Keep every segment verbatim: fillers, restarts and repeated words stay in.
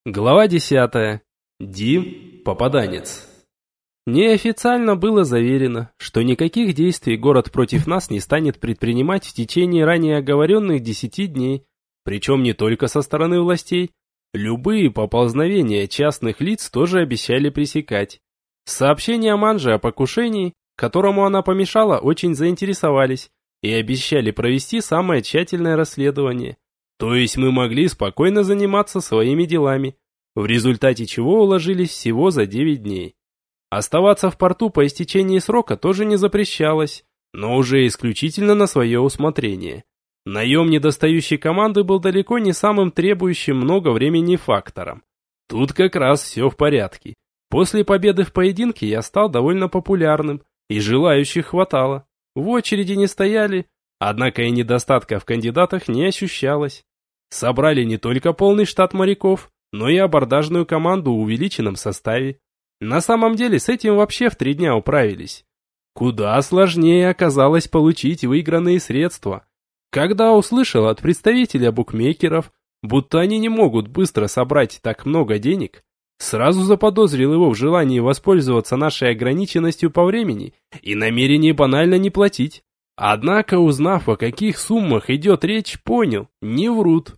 Глава десятая. Дим – попаданец. Неофициально было заверено, что никаких действий город против нас не станет предпринимать в течение ранее оговоренных десяти дней, причем не только со стороны властей. Любые поползновения частных лиц тоже обещали пресекать. Сообщения Манжи о покушении, которому она помешала, очень заинтересовались и обещали провести самое тщательное расследование. То есть мы могли спокойно заниматься своими делами, в результате чего уложились всего за девять дней. Оставаться в порту по истечении срока тоже не запрещалось, но уже исключительно на свое усмотрение. Наем недостающей команды был далеко не самым требующим много времени фактором. Тут как раз все в порядке. После победы в поединке я стал довольно популярным, и желающих хватало. В очереди не стояли, однако и недостатка в кандидатах не ощущалось. Собрали не только полный штат моряков, но и абордажную команду в увеличенном составе. На самом деле с этим вообще в три дня управились. Куда сложнее оказалось получить выигранные средства. Когда услышал от представителя букмекеров, будто они не могут быстро собрать так много денег, сразу заподозрил его в желании воспользоваться нашей ограниченностью по времени и намерении банально не платить. Однако, узнав, о каких суммах идет речь, понял, не врут.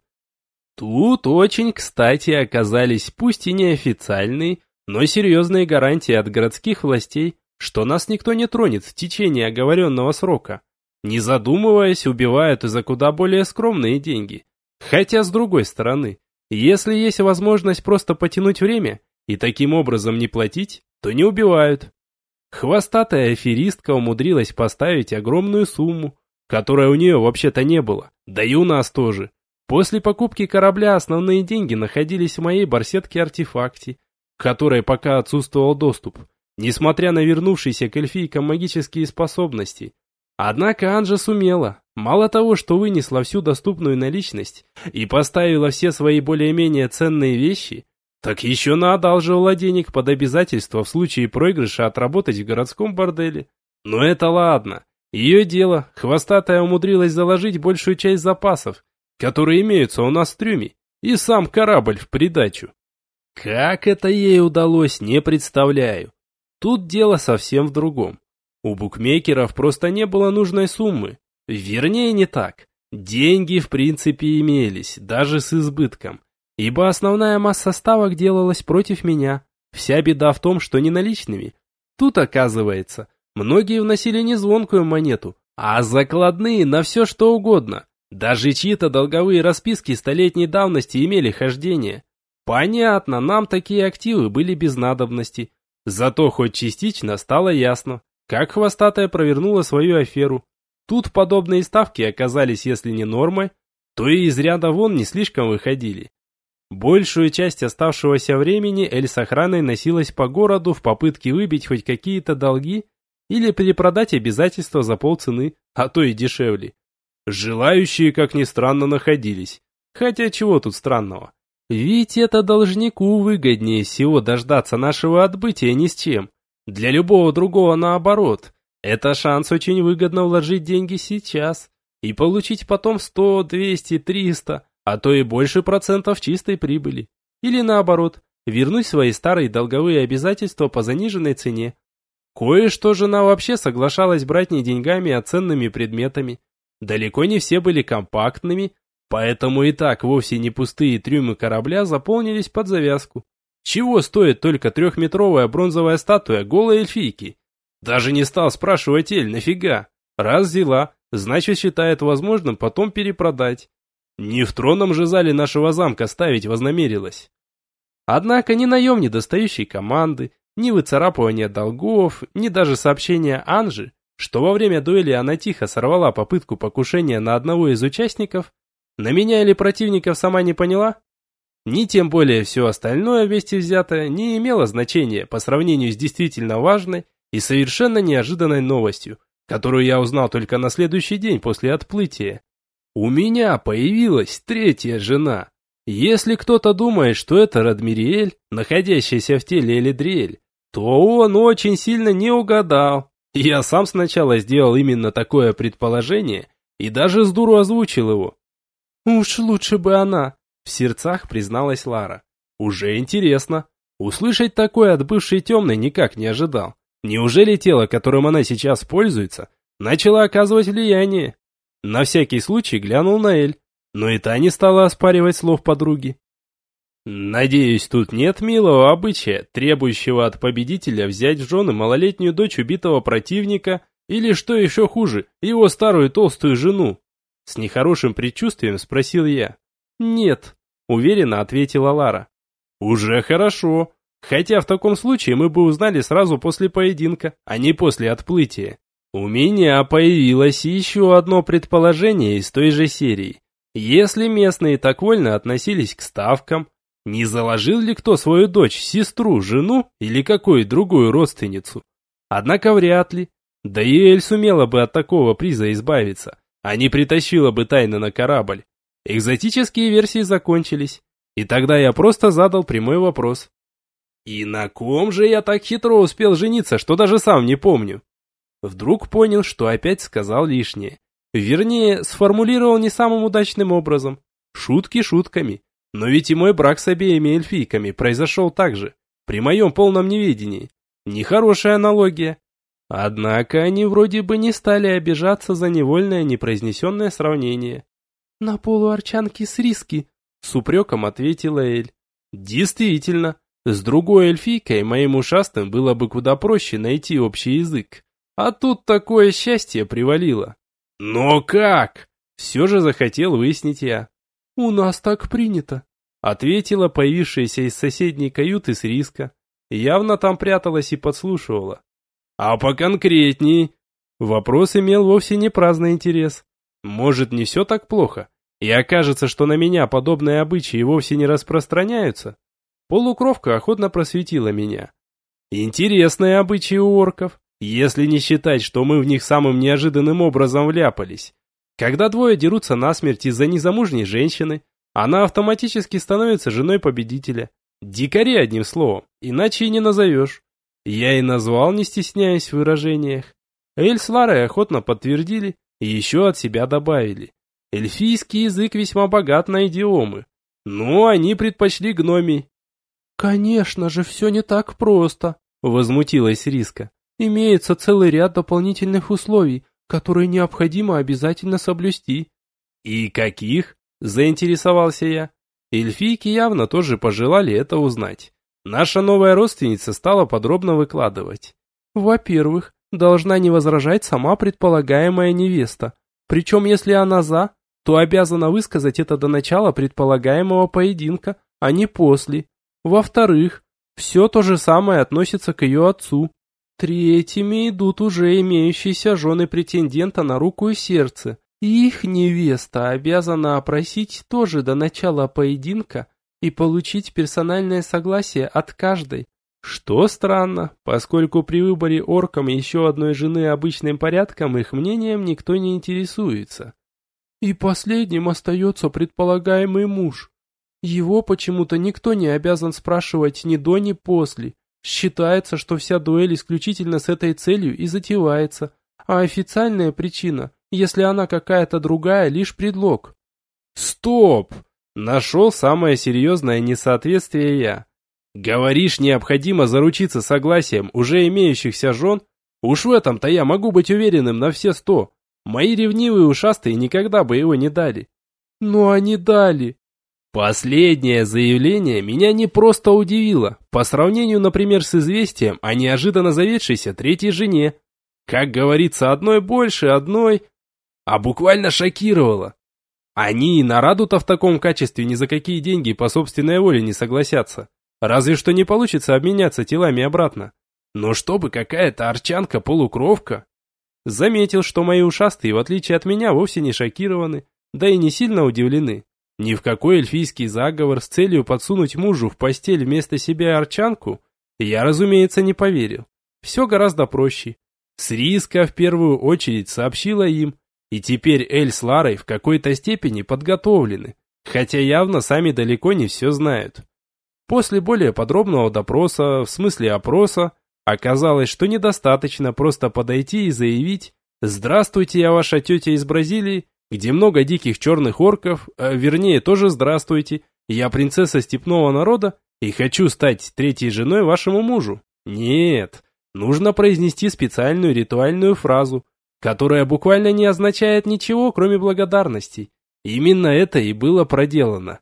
Тут очень кстати оказались пусть и неофициальные, но серьезные гарантии от городских властей, что нас никто не тронет в течение оговоренного срока. Не задумываясь, убивают и за куда более скромные деньги. Хотя, с другой стороны, если есть возможность просто потянуть время и таким образом не платить, то не убивают. Хвостатая аферистка умудрилась поставить огромную сумму, которой у нее вообще-то не было, да и у нас тоже. После покупки корабля основные деньги находились в моей барсетке-артефакте, к которой пока отсутствовал доступ, несмотря на вернувшиеся к эльфийкам магические способности. Однако Анжа сумела, мало того, что вынесла всю доступную наличность и поставила все свои более-менее ценные вещи, так еще наодалживала денег под обязательство в случае проигрыша отработать в городском борделе. Но это ладно, ее дело, хвостатая умудрилась заложить большую часть запасов, которые имеются у нас в трюме, и сам корабль в придачу. Как это ей удалось, не представляю. Тут дело совсем в другом. У букмекеров просто не было нужной суммы. Вернее, не так. Деньги в принципе имелись, даже с избытком. Ибо основная масса ставок делалась против меня. Вся беда в том, что не наличными. Тут, оказывается, многие вносили не звонкую монету, а закладные на все что угодно. Даже чьи-то долговые расписки столетней давности имели хождение. Понятно, нам такие активы были без надобности. Зато хоть частично стало ясно, как хвостатая провернула свою аферу. Тут подобные ставки оказались, если не нормой, то и из ряда вон не слишком выходили. Большую часть оставшегося времени Эль с охраной носилась по городу в попытке выбить хоть какие-то долги или перепродать обязательства за полцены, а то и дешевле. Желающие, как ни странно, находились. Хотя чего тут странного? Ведь это должнику выгоднее всего дождаться нашего отбытия ни с чем. Для любого другого наоборот. Это шанс очень выгодно вложить деньги сейчас и получить потом сто, двести, триста, а то и больше процентов чистой прибыли. Или наоборот, вернуть свои старые долговые обязательства по заниженной цене. Кое-что жена вообще соглашалась брать не деньгами, а ценными предметами. Далеко не все были компактными, поэтому и так вовсе не пустые трюмы корабля заполнились под завязку. Чего стоит только трехметровая бронзовая статуя голой эльфийки? Даже не стал спрашивать Эль, нафига? Раз взяла, значит считает возможным потом перепродать. Не в тронном же зале нашего замка ставить вознамерилась. Однако ни наем недостающей команды, ни выцарапывания долгов, ни даже сообщения Анжи, что во время дуэли она тихо сорвала попытку покушения на одного из участников, на меня или противников сама не поняла, ни тем более все остальное вместе взятое не имело значения по сравнению с действительно важной и совершенно неожиданной новостью, которую я узнал только на следующий день после отплытия. У меня появилась третья жена. Если кто-то думает, что это Радмириэль, находящаяся в теле Элидриэль, то он очень сильно не угадал. Я сам сначала сделал именно такое предположение и даже с дуру озвучил его. «Уж лучше бы она», — в сердцах призналась Лара. Уже интересно. Услышать такое от бывшей темной никак не ожидал. Неужели тело, которым она сейчас пользуется, начало оказывать влияние? На всякий случай глянул на Эль, но и та не стала оспаривать слов подруги. Надеюсь, тут нет милого обычая, требующего от победителя взять в жены малолетнюю дочь убитого противника или, что еще хуже, его старую толстую жену. С нехорошим предчувствием спросил я. Нет, уверенно ответила Лара. Уже хорошо. Хотя в таком случае мы бы узнали сразу после поединка, а не после отплытия. У меня появилось еще одно предположение из той же серии. Если местные так вольно относились к ставкам, не заложил ли кто свою дочь, сестру, жену или какую другую родственницу? Однако вряд ли. Да и Эль сумела бы от такого приза избавиться, а не притащила бы тайно на корабль. Экзотические версии закончились, и тогда я просто задал прямой вопрос. И на ком же я так хитро успел жениться, что даже сам не помню? Вдруг понял, что опять сказал лишнее. Вернее, сформулировал не самым удачным образом. Шутки шутками. Но ведь и мой брак с обеими эльфийками произошел так же, при моем полном неведении. Нехорошая аналогия. Однако они вроде бы не стали обижаться за невольное непроизнесенное сравнение. «На полуарчанке с риски», — с упреком ответила Эль. «Действительно, с другой эльфийкой моим ушастым было бы куда проще найти общий язык. А тут такое счастье привалило». «Но как?» — все же захотел выяснить я. «У нас так принято», — ответила появившаяся из соседней каюты с риска. Явно там пряталась и подслушивала. «А поконкретней?» Вопрос имел вовсе не праздный интерес. Может, не все так плохо, и окажется, что на меня подобные обычаи вовсе не распространяются? Полукровка охотно просветила меня. Интересные обычаи у орков, если не считать, что мы в них самым неожиданным образом вляпались. Когда двое дерутся насмерть из-за незамужней женщины, она автоматически становится женой победителя. Дикари, одним словом, иначе и не назовешь. Я и назвал, не стесняясь в выражениях. Эль с Ларой охотно подтвердили и еще от себя добавили. Эльфийский язык весьма богат на идиомы, но они предпочли гномий. «Конечно же, все не так просто», — возмутилась Риска. «Имеется целый ряд дополнительных условий, которые необходимо обязательно соблюсти». «И каких?» – заинтересовался я. Эльфийки явно тоже пожелали это узнать. Наша новая родственница стала подробно выкладывать. «Во-первых, должна не возражать сама предполагаемая невеста. Причем, если она за, то обязана высказать это до начала предполагаемого поединка, а не после. Во-вторых, все то же самое относится к ее отцу. Третьими идут уже имеющиеся жены претендента на руку и сердце. И их невеста обязана опросить тоже до начала поединка и получить персональное согласие от каждой. Что странно, поскольку при выборе оркам еще одной жены обычным порядком их мнением никто не интересуется. И последним остается предполагаемый муж. Его почему-то никто не обязан спрашивать ни до, ни после. Считается, что вся дуэль исключительно с этой целью и затевается, а официальная причина, если она какая-то другая, лишь предлог. Стоп! Нашел самое серьезное несоответствие я. Говоришь, необходимо заручиться согласием уже имеющихся жен? Уж в этом-то я могу быть уверенным на все сто. Мои ревнивые ушастые никогда бы его не дали. Но они дали. Последнее заявление меня не просто удивило, по сравнению, например, с известием о неожиданно заведшейся третьей жене. Как говорится, одной больше, одной... А буквально шокировало. Они и на Раду-то в таком качестве ни за какие деньги по собственной воле не согласятся. Разве что не получится обменяться телами обратно. Но чтобы какая-то арчанка-полукровка... Заметил, что мои ушастые, в отличие от меня, вовсе не шокированы, да и не сильно удивлены. Ни в какой эльфийский заговор с целью подсунуть мужу в постель вместо себя арчанку я, разумеется, не поверил. Все гораздо проще. Сриска в первую очередь сообщила им, и теперь Эль с Ларой в какой-то степени подготовлены, хотя явно сами далеко не все знают. После более подробного допроса, в смысле опроса, оказалось, что недостаточно просто подойти и заявить «Здравствуйте, я ваша тетя из Бразилии», где много диких черных орков, а, вернее, тоже здравствуйте, я принцесса степного народа, и хочу стать третьей женой вашему мужу. Нет, нужно произнести специальную ритуальную фразу, которая буквально не означает ничего, кроме благодарности. Именно это и было проделано.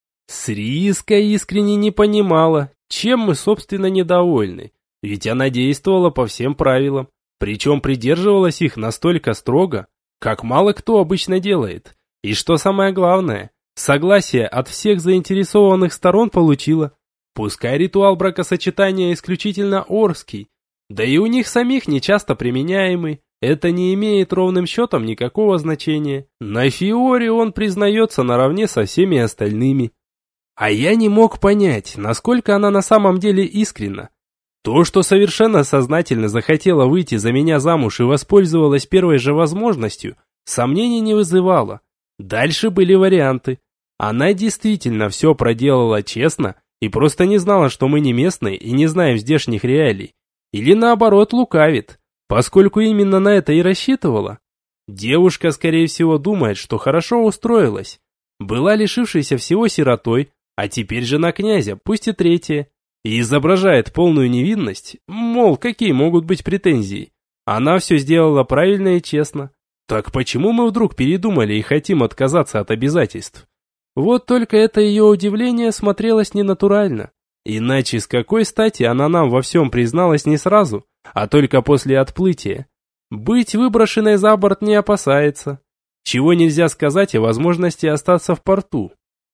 Сриска искренне не понимала, чем мы, собственно, недовольны, ведь она действовала по всем правилам, причем придерживалась их настолько строго, как мало кто обычно делает. И что самое главное, согласие от всех заинтересованных сторон получила. Пускай ритуал бракосочетания исключительно орский, да и у них самих нечасто применяемый, это не имеет ровным счетом никакого значения. На Фиоре он признается наравне со всеми остальными. А я не мог понять, насколько она на самом деле искренна. То, что совершенно сознательно захотела выйти за меня замуж и воспользовалась первой же возможностью, сомнений не вызывало. Дальше были варианты. Она действительно все проделала честно и просто не знала, что мы не местные и не знаем здешних реалий. Или наоборот лукавит, поскольку именно на это и рассчитывала. Девушка, скорее всего, думает, что хорошо устроилась. Была лишившейся всего сиротой, а теперь жена князя, пусть и третья. И изображает полную невинность, мол, какие могут быть претензии. Она все сделала правильно и честно. Так почему мы вдруг передумали и хотим отказаться от обязательств? Вот только это ее удивление смотрелось ненатурально. Иначе с какой стати она нам во всем призналась не сразу, а только после отплытия? Быть выброшенной за борт не опасается. Чего нельзя сказать о возможности остаться в порту.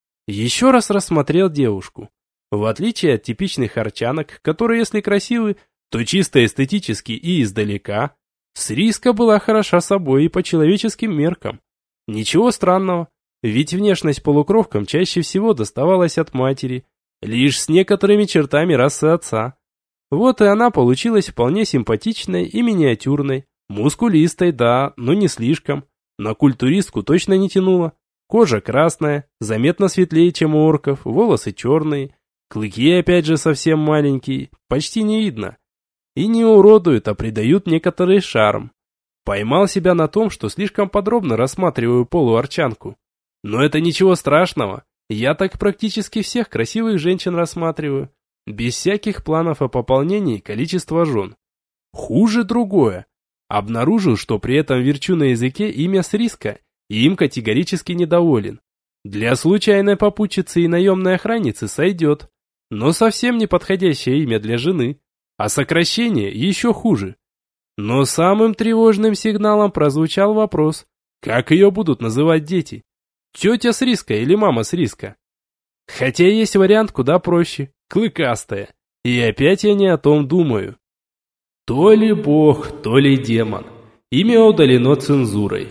Еще раз рассмотрел девушку. В отличие от типичных арчанок, которые, если красивы, то чисто эстетически и издалека, Сриска была хороша собой и по человеческим меркам. Ничего странного, ведь внешность полукровкам чаще всего доставалась от матери, лишь с некоторыми чертами расы отца. Вот и она получилась вполне симпатичной и миниатюрной, мускулистой, да, но не слишком. На культуристку точно не тянула. Кожа красная, заметно светлее, чем у орков, волосы черные, клыки опять же совсем маленькие, почти не видно. И не уродуют, а придают некоторый шарм. Поймал себя на том, что слишком подробно рассматриваю полуарчанку. Но это ничего страшного, я так практически всех красивых женщин рассматриваю, без всяких планов о пополнении количества жен. Хуже другое. Обнаружил, что при этом верчу на языке имя Сриска, и им категорически недоволен. Для случайной попутчицы и наемной охранницы сойдет, но совсем не подходящее имя для жены, а сокращение еще хуже. Но самым тревожным сигналом прозвучал вопрос, как ее будут называть дети? Тетя Сриска или мама Сриска? Хотя есть вариант куда проще, клыкастая, и опять я не о том думаю. То ли бог, то ли демон. Имя удалено цензурой.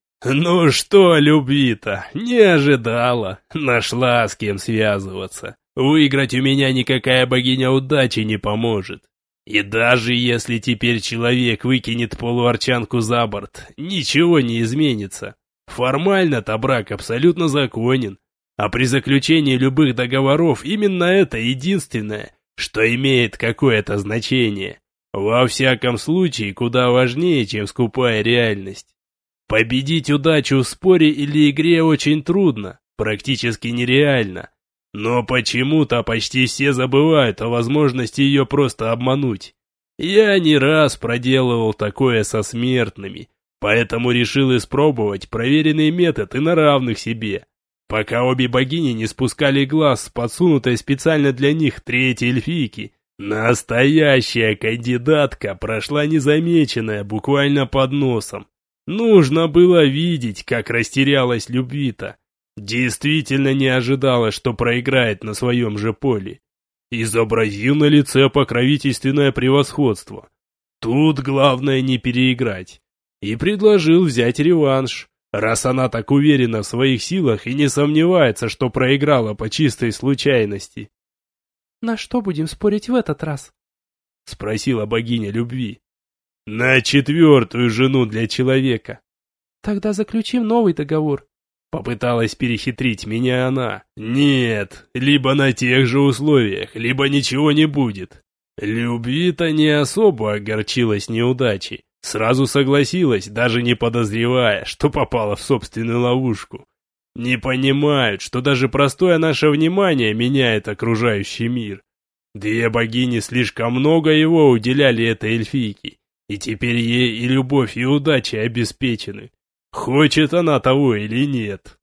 Ну что, любви-то, не ожидала. Нашла с кем связываться. Выиграть у меня никакая богиня удачи не поможет. И даже если теперь человек выкинет полуарчанку за борт, ничего не изменится. Формально-то брак абсолютно законен. А при заключении любых договоров именно это единственное, что имеет какое-то значение. Во всяком случае, куда важнее, чем скупая реальность. Победить удачу в споре или игре очень трудно, практически нереально. Но почему-то почти все забывают о возможности ее просто обмануть. Я не раз проделывал такое со смертными, поэтому решил испробовать проверенный метод и на равных себе. Пока обе богини не спускали глаз с подсунутой специально для них третьей эльфийки, настоящая кандидатка прошла незамеченная буквально под носом. Нужно было видеть, как растерялась любви-то. Действительно не ожидала, что проиграет на своем же поле. Изобразил на лице покровительственное превосходство. Тут главное не переиграть. И предложил взять реванш, раз она так уверена в своих силах и не сомневается, что проиграла по чистой случайности. «На что будем спорить в этот раз?» — спросила богиня любви. «На четвертую жену для человека». «Тогда заключим новый договор». Попыталась перехитрить меня она. «Нет, либо на тех же условиях, либо ничего не будет». Любви-то не особо огорчилась неудачей. Сразу согласилась, даже не подозревая, что попала в собственную ловушку. Не понимают, что даже простое наше внимание меняет окружающий мир. Две богини слишком много его уделяли этой эльфийке, и теперь ей и любовь, и удача обеспечены. Хочет она того или нет.